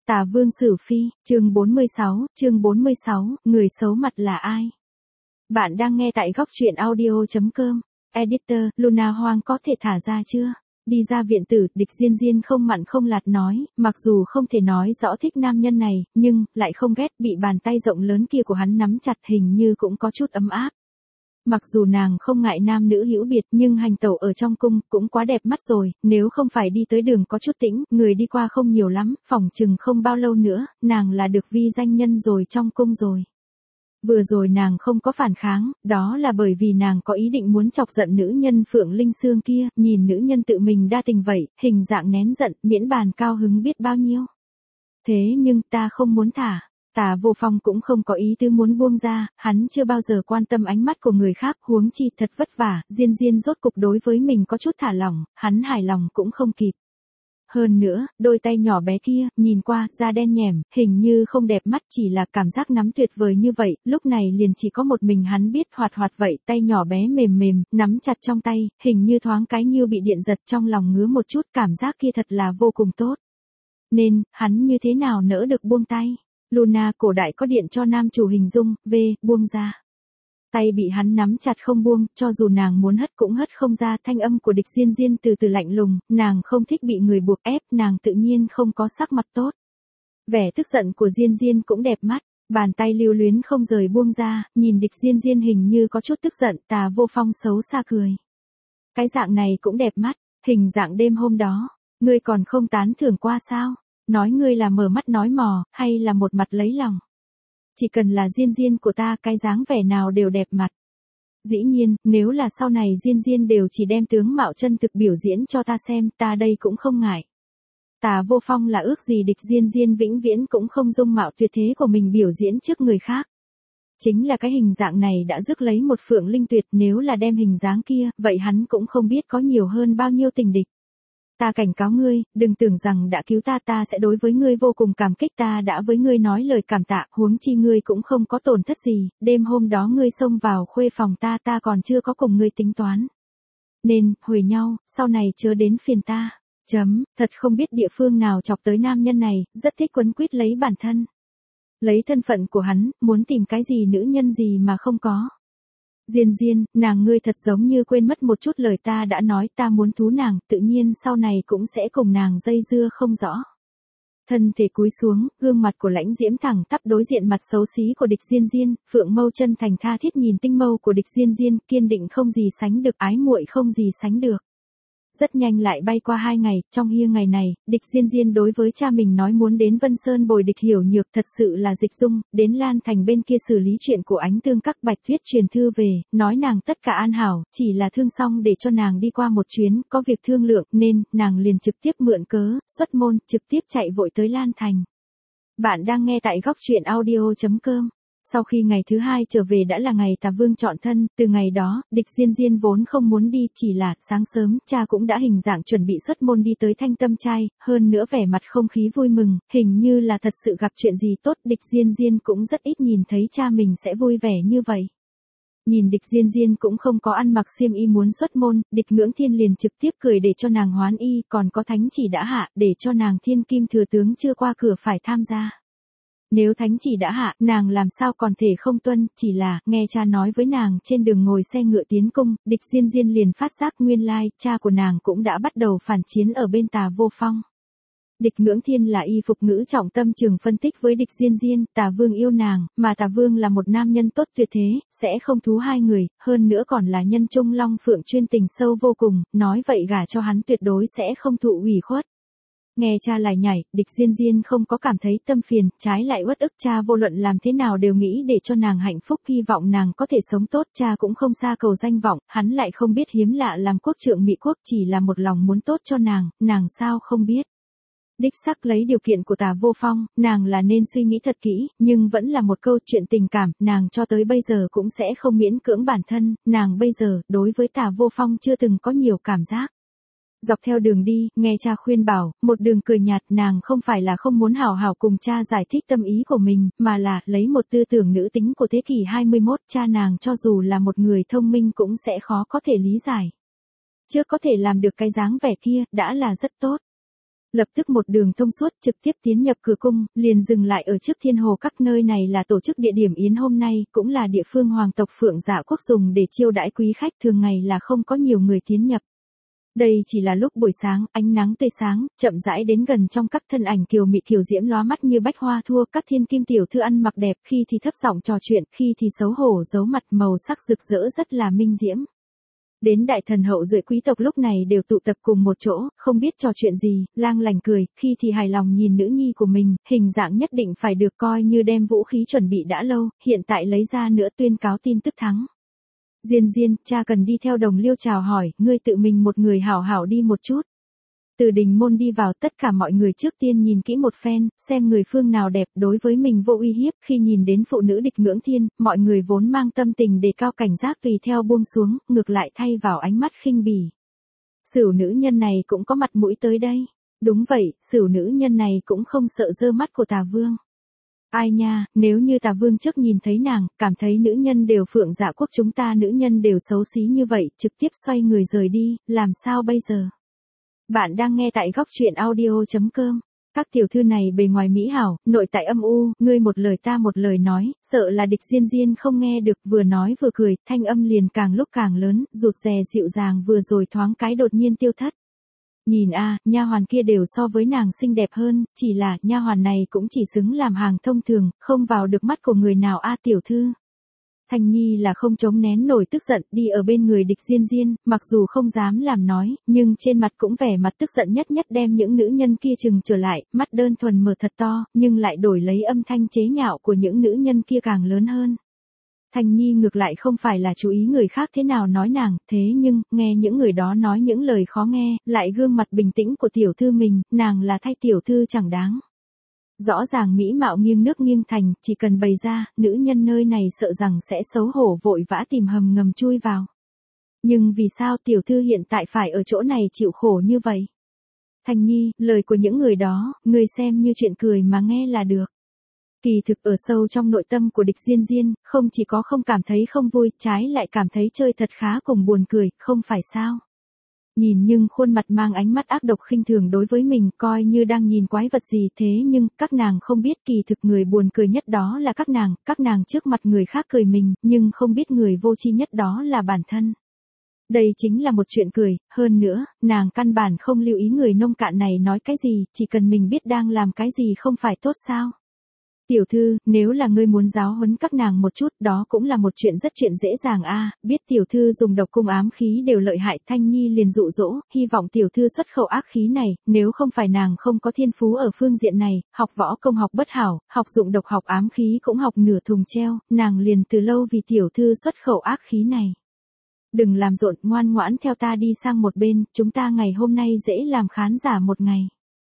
Tà Vương Sử Phi, chương 46, người xấu mặt là ai? Bạn đang nghe tại góc truyện audio.com. Editor, Luna Hoang có thể thả ra chưa? Đi ra viện tử, Địch Diên Diên không mặn không lạt nói, mặc dù không thể nói rõ thích nam nhân này, nhưng, lại không ghét bị bàn tay rộng lớn kia của hắn nắm chặt hình như cũng có chút ấm áp. Mặc dù nàng không ngại nam nữ hữu biệt nhưng hành tẩu ở trong cung cũng quá đẹp mắt rồi, nếu không phải đi tới đường có chút tĩnh, người đi qua không nhiều lắm, phỏng chừng không bao lâu nữa, nàng là được vi danh nhân rồi trong cung rồi. Vừa rồi nàng không có phản kháng, đó là bởi vì nàng có ý định muốn chọc giận nữ nhân Phượng Linh Sương kia, nhìn nữ nhân tự mình đa tình vậy, hình dạng nén giận, miễn bàn cao hứng biết bao nhiêu. Thế nhưng ta không muốn thả. Tà Vô Phong cũng không có ý tứ muốn buông ra, hắn chưa bao giờ quan tâm ánh mắt của người khác, huống chi thật vất vả, Diên Diên rốt cục đối với mình có chút thả lỏng, hắn hài lòng cũng không kịp. Hơn nữa, đôi tay nhỏ bé kia, nhìn qua, da đen nhẻm, hình như không đẹp mắt, chỉ là cảm giác nắm tuyệt vời như vậy, lúc này liền chỉ có một mình hắn biết hoạt hoạt vậy, tay nhỏ bé mềm mềm, nắm chặt trong tay, hình như thoáng cái như bị điện giật trong lòng ngứa một chút, cảm giác kia thật là vô cùng tốt. Nên, hắn như thế nào nỡ được buông tay? Luna cổ đại có điện cho nam chủ hình dung, buông ra. Tay bị hắn nắm chặt không buông, cho dù nàng muốn hất cũng hất không ra, thanh âm của Địch Diên Diên từ từ lạnh lùng, nàng không thích bị người buộc ép, nàng tự nhiên không có sắc mặt tốt. Vẻ tức giận của Diên Diên cũng đẹp mắt, bàn tay lưu luyến không rời buông ra, nhìn Địch Diên Diên hình như có chút tức giận, Tà Vô Phong xấu xa cười. Cái dạng này cũng đẹp mắt, hình dạng đêm hôm đó, ngươi còn không tán thưởng qua sao? Nói ngươi là mở mắt nói mò, hay là một mặt lấy lòng. Chỉ cần là Diên Diên của ta, cái dáng vẻ nào đều đẹp mặt. Dĩ nhiên, nếu là sau này Diên Diên đều chỉ đem tướng mạo chân thực biểu diễn cho ta xem, ta đây cũng không ngại. Tà Vô Phong là ước gì Địch Diên Diên vĩnh viễn cũng không dung mạo tuyệt thế của mình biểu diễn trước người khác. Chính là cái hình dạng này đã rước lấy một Phượng Linh Tuyệt, nếu là đem hình dáng kia, vậy hắn cũng không biết có nhiều hơn bao nhiêu tình địch. Ta cảnh cáo ngươi, đừng tưởng rằng đã cứu ta, ta sẽ đối với ngươi vô cùng cảm kích, ta đã với ngươi nói lời cảm tạ, huống chi ngươi cũng không có tổn thất gì, đêm hôm đó ngươi xông vào khuê phòng ta, ta còn chưa có cùng ngươi tính toán. Nên, huề nhau, sau này chớ đến phiền ta. Thật không biết địa phương nào chọc tới nam nhân này, rất thích quấn quýt lấy bản thân. Lấy thân phận của hắn, muốn tìm cái gì nữ nhân gì mà không có. Diên Diên, nàng ngươi thật giống như quên mất một chút lời ta đã nói, ta muốn thú nàng, tự nhiên sau này cũng sẽ cùng nàng dây dưa không rõ. Thân thể cúi xuống, gương mặt của Lãnh Diễm thẳng tắp đối diện mặt xấu xí của Địch Diên Diên, Phượng mâu chân thành tha thiết nhìn tinh mâu của Địch Diên Diên, kiên định không gì sánh được, ái muội không gì sánh được. Rất nhanh lại bay qua 2 ngày, trong hiên ngày này, Địch Diên Diên đối với cha mình nói muốn đến Vân Sơn bồi Địch Hiểu Nhược, thật sự là dịch dung, đến Lan Thành bên kia xử lý chuyện của Ánh Tương Các. Bạch Tuyết truyền thư về, nói nàng tất cả an hảo, chỉ là thương xong để cho nàng đi qua một chuyến, có việc thương lượng, nên, nàng liền trực tiếp mượn cớ, xuất môn, trực tiếp chạy vội tới Lan Thành. Bạn đang nghe tại góc truyện audio.com. Sau khi ngày thứ 2 trở về đã là ngày Tà Vương chọn thân, từ ngày đó, Địch Diên Diên vốn không muốn đi, chỉ là, sáng sớm, cha cũng đã hình dạng chuẩn bị xuất môn đi tới Thanh Tâm Trai, hơn nữa vẻ mặt không khí vui mừng, hình như là thật sự gặp chuyện gì tốt, Địch Diên Diên cũng rất ít nhìn thấy cha mình sẽ vui vẻ như vậy. Nhìn Địch Diên Diên cũng không có ăn mặc xiêm y muốn xuất môn, Địch Ngưỡng Thiên liền trực tiếp cười để cho nàng hoán y, còn có thánh chỉ đã hạ, để cho nàng Thiên Kim thừa tướng chưa qua cửa phải tham gia. Nếu thánh chỉ đã hạ, nàng làm sao còn thể không tuân, chỉ là, nghe cha nói với nàng trên đường ngồi xe ngựa tiến cung, Địch Diên Diên liền phát giác nguyên lai, cha của nàng cũng đã bắt đầu phản chiến ở bên Tà Vô Phong. Địch Ngưỡng Thiên là y phục ngữ trọng tâm trường phân tích với Địch Diên Diên, Tà Vương yêu nàng, mà Tà Vương là một nam nhân tốt tuyệt thế, sẽ không thú hai người, hơn nữa còn là nhân trung long phượng chuyên tình sâu vô cùng, nói vậy gả cho hắn tuyệt đối sẽ không thụ ủy khuất. Nghe cha lại nhảy, Địch Diên Diên không có cảm thấy tâm phiền, trái lại uất ức, cha vô luận làm thế nào đều nghĩ để cho nàng hạnh phúc, hy vọng nàng có thể sống tốt, cha cũng không xa cầu danh vọng, hắn lại không biết hiếm lạ làm quốc trượng Mỹ quốc, chỉ là một lòng muốn tốt cho nàng sao không biết. Đích xác lấy điều kiện của Tà Vô Phong, nàng là nên suy nghĩ thật kỹ, nhưng vẫn là một câu chuyện tình cảm, nàng cho tới bây giờ cũng sẽ không miễn cưỡng bản thân, nàng bây giờ, đối với Tà Vô Phong chưa từng có nhiều cảm giác. Dọc theo đường đi, nghe cha khuyên bảo, một đường cười nhạt, nàng không phải là không muốn hảo hảo cùng cha giải thích tâm ý của mình, mà là, lấy một tư tưởng nữ tính của thế kỷ 21, cha nàng cho dù là một người thông minh cũng sẽ khó có thể lý giải. Chưa có thể làm được cái dáng vẻ kia, đã là rất tốt. Lập tức một đường thông suốt trực tiếp tiến nhập cửa cung, liền dừng lại ở trước Thiên Hồ Các, nơi này là tổ chức địa điểm yến hôm nay, cũng là địa phương hoàng tộc Phượng Dạ Quốc dùng để chiêu đãi quý khách, thường ngày là không có nhiều người tiến nhập. Đây chỉ là lúc buổi sáng, ánh nắng tươi sáng, chậm rãi đến gần trong các thân ảnh kiều mị kiều diễm lóa mắt như bách hoa thua, các thiên kim tiểu thư ăn mặc đẹp, khi thì thấp giọng trò chuyện, khi thì xấu hổ giấu mặt, màu sắc rực rỡ rất là minh diễm. Đến đại thần hậu duệ quý tộc lúc này đều tụ tập cùng một chỗ, không biết trò chuyện gì, lang lành cười, khi thì hài lòng nhìn nữ nhi của mình, hình dạng nhất định phải được coi như đem vũ khí chuẩn bị đã lâu, hiện tại lấy ra nữa tuyên cáo tin tức thắng. Diên Diên, cha cần đi theo Đồng Liêu chào hỏi, ngươi tự mình một người hảo hảo đi một chút. Từ đình môn đi vào, tất cả mọi người trước tiên nhìn kỹ một phen, xem người phương nào đẹp, đối với mình vô uy hiếp, khi nhìn đến phụ nữ địch ngưỡng thiên, mọi người vốn mang tâm tình đề cao cảnh giác tùy theo buông xuống, ngược lại thay vào ánh mắt khinh bỉ. Sửu nữ nhân này cũng có mặt mũi tới đây. Đúng vậy, sửu nữ nhân này cũng không sợ dơ mắt của Tà Vương. Ai nha, nếu như Tà Vương trước nhìn thấy nàng, cảm thấy nữ nhân đều Phượng Dạ Quốc chúng ta nữ nhân đều xấu xí như vậy, trực tiếp xoay người rời đi, làm sao bây giờ? Bạn đang nghe tại góc truyện audio.com. Các tiểu thư này bề ngoài mỹ hảo, nội tại âm u, ngươi một lời ta một lời nói, sợ là địch Diên Diên không nghe được, vừa nói vừa cười, thanh âm liền càng lúc càng lớn, rụt rè dịu dàng vừa rồi thoáng cái đột nhiên tiêu thất. Nhìn a, nha hoàn kia đều so với nàng xinh đẹp hơn, chỉ là nha hoàn này cũng chỉ xứng làm hàng thông thường, không vào được mắt của người nào a tiểu thư. Thanh Nhi là không chống nén nổi tức giận, đi ở bên người địch Diên Diên, mặc dù không dám làm nói, nhưng trên mặt cũng vẻ mặt tức giận nhất nhất đem những nữ nhân kia chừng trở lại, mắt đơn thuần mở thật to, nhưng lại đổi lấy âm thanh chế nhạo của những nữ nhân kia càng lớn hơn. Thanh Nhi ngược lại không phải là chú ý người khác thế nào nói nàng, thế nhưng, nghe những người đó nói những lời khó nghe, lại gương mặt bình tĩnh của tiểu thư mình, nàng là thay tiểu thư chẳng đáng. Rõ ràng mỹ mạo nghiêng nước nghiêng thành, chỉ cần bày ra, nữ nhân nơi này sợ rằng sẽ xấu hổ vội vã tìm hầm ngầm chui vào. Nhưng vì sao tiểu thư hiện tại phải ở chỗ này chịu khổ như vậy? Thanh Nhi, lời của những người đó, người xem như chuyện cười mà nghe là được. Kỳ thực ở sâu trong nội tâm của địch Diên Diên, không chỉ có không cảm thấy không vui, trái lại cảm thấy chơi thật khá cùng buồn cười, không phải sao? Nhìn nhưng khuôn mặt mang ánh mắt ác độc khinh thường đối với mình, coi như đang nhìn quái vật gì, thế nhưng, các nàng không biết kỳ thực người buồn cười nhất đó là các nàng trước mặt người khác cười mình, nhưng không biết người vô tri nhất đó là bản thân. Đây chính là một chuyện cười, hơn nữa, nàng căn bản không lưu ý người nông cạn này nói cái gì, chỉ cần mình biết đang làm cái gì không phải tốt sao. Tiểu thư, nếu là ngươi muốn giáo huấn các nàng một chút, đó cũng là một chuyện dễ dàng a. Biết tiểu thư dùng độc cung ám khí đều lợi hại, Thanh Nhi liền dụ dỗ, hy vọng tiểu thư xuất khẩu ác khí này, nếu không phải nàng không có thiên phú ở phương diện này, học võ công học bất hảo, học dụng độc học ám khí cũng học nửa thùng treo, nàng liền từ lâu vì tiểu thư xuất khẩu ác khí này. Đừng làm rộn, ngoan ngoãn theo ta đi sang một bên, chúng ta ngày hôm nay dễ làm khán giả một ngày.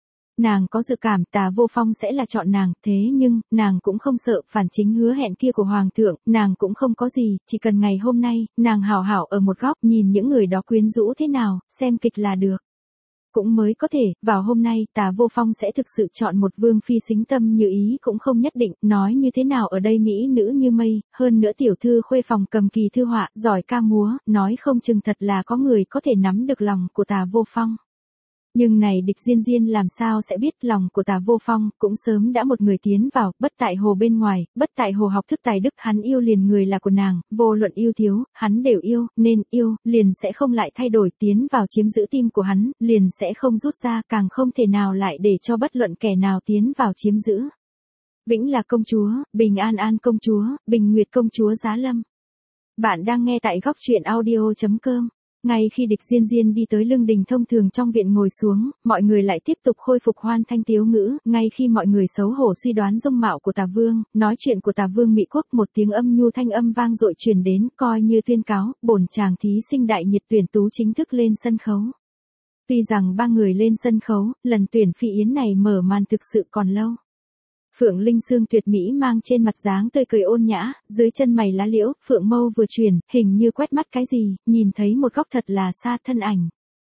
Nàng có dự cảm Tà Vô Phong sẽ là chọn nàng, thế nhưng, nàng cũng không sợ phản chính hứa hẹn kia của Hoàng thượng, nàng cũng không có gì, chỉ cần ngày hôm nay, nàng hảo hảo ở một góc nhìn những người đó quyến rũ thế nào, xem kịch là được. Cũng mới có thể, vào hôm nay, Tà Vô Phong sẽ thực sự chọn một vương phi xính tâm như ý cũng không nhất định, nói như thế nào ở đây mỹ nữ như mây, hơn nữa tiểu thư khuê phòng cầm kỳ thư họa, giỏi ca múa, nói không chừng thật là có người có thể nắm được lòng của Tà Vô Phong. Nhưng này địch Diên Diên làm sao sẽ biết lòng của Tà Vô Phong, cũng sớm đã một người tiến vào, bất tại hồ bên ngoài, bất tại hồ học thức tài đức, hắn yêu liền người là của nàng, vô luận yêu thiếu, hắn đều yêu, nên yêu, liền sẽ không lại thay đổi, tiến vào chiếm giữ tim của hắn, liền sẽ không rút ra, càng không thể nào lại để cho bất luận kẻ nào tiến vào chiếm giữ. Vĩnh là công chúa, Bình An An công chúa, Bình Nguyệt công chúa Giá Lâm. Bạn đang nghe tại góc truyện audio.com. Ngay khi địch Diên Diên đi tới lưng đình thông thường trong viện ngồi xuống, mọi người lại tiếp tục khôi phục hoan thanh tiếu ngữ, ngay khi mọi người xấu hổ suy đoán dung mạo của Tà Vương, nói chuyện của Tà Vương Mỹ Quốc, một tiếng âm nhu thanh âm vang dội truyền đến, coi như tuyên cáo, bổn chàng thí sinh đại nhiệt tuyển tú chính thức lên sân khấu. Tuy rằng ba người lên sân khấu, lần tuyển phi yến này mở màn thực sự còn lâu. Phượng Linh Sương tuyệt mỹ mang trên mặt dáng tươi cười ôn nhã, dưới chân mày lá liễu, phượng mâu vừa chuyển, hình như quét mắt cái gì, nhìn thấy một góc thật là xa thân ảnh.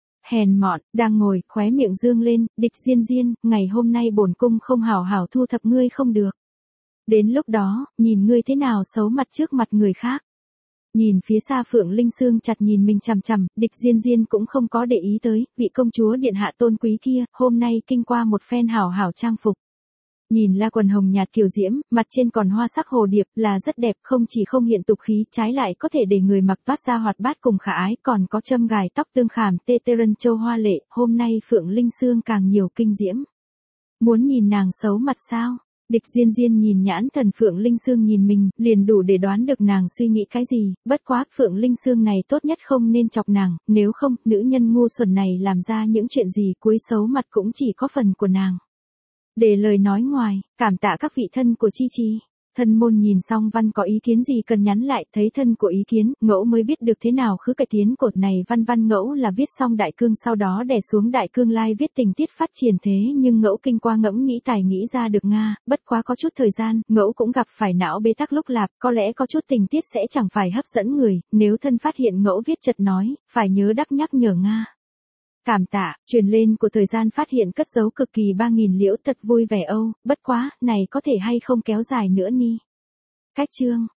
Hèn mọn, đang ngồi, khóe miệng dương lên, địch Diên Diên, ngày hôm nay bổn cung không hảo hảo thu thập ngươi không được. Đến lúc đó, nhìn ngươi thế nào xấu mặt trước mặt người khác. Nhìn phía xa Phượng Linh Sương chặt nhìn mình chằm chằm, Địch Diên Diên cũng không có để ý tới, vị công chúa điện hạ tôn quý kia, hôm nay kinh qua một phen hảo hảo trang phục. Nhìn la quần hồng nhạt kiều diễm, mặt trên còn hoa sắc hồ điệp, là rất đẹp, không chỉ không hiện tục khí, trái lại có thể để người mặc toát ra hoạt bát cùng khả ái, còn có châm gài tóc tương khảm tê tê rân châu hoa lệ, hôm nay Phượng Linh Sương càng nhiều kinh diễm. Muốn nhìn nàng xấu mặt sao? Địch Diên Diên nhìn nhãn thần Phượng Linh Sương nhìn mình, liền đủ để đoán được nàng suy nghĩ cái gì, bất quá, Phượng Linh Sương này tốt nhất không nên chọc nàng, nếu không, nữ nhân ngu xuẩn này làm ra những chuyện gì cuối xấu mặt cũng chỉ có phần của nàng. Để lời nói ngoài, cảm tạ các vị thân của Chi Chi. Thân môn nhìn xong văn có ý kiến gì cần nhắn lại, thấy thân của ý kiến, ngẫu mới biết được thế nào khứ cải tiến cột này văn ngẫu là viết xong đại cương sau đó đè xuống đại cương lai viết tình tiết phát triển thế nhưng ngẫu kinh qua ngẫm nghĩ tài nghĩ ra được Nga, bất quá có chút thời gian, ngẫu cũng gặp phải não bế tắc lúc lạp, có lẽ có chút tình tiết sẽ chẳng phải hấp dẫn người, nếu thân phát hiện ngẫu viết chật nói, phải nhớ đắc nhắc nhở Nga. Cảm tạ, truyền lên của thời gian phát hiện cất giấu cực kỳ 3.000 liễu thật vui vẻ âu, bất quá, này có thể hay không kéo dài nữa ni. Cách chương.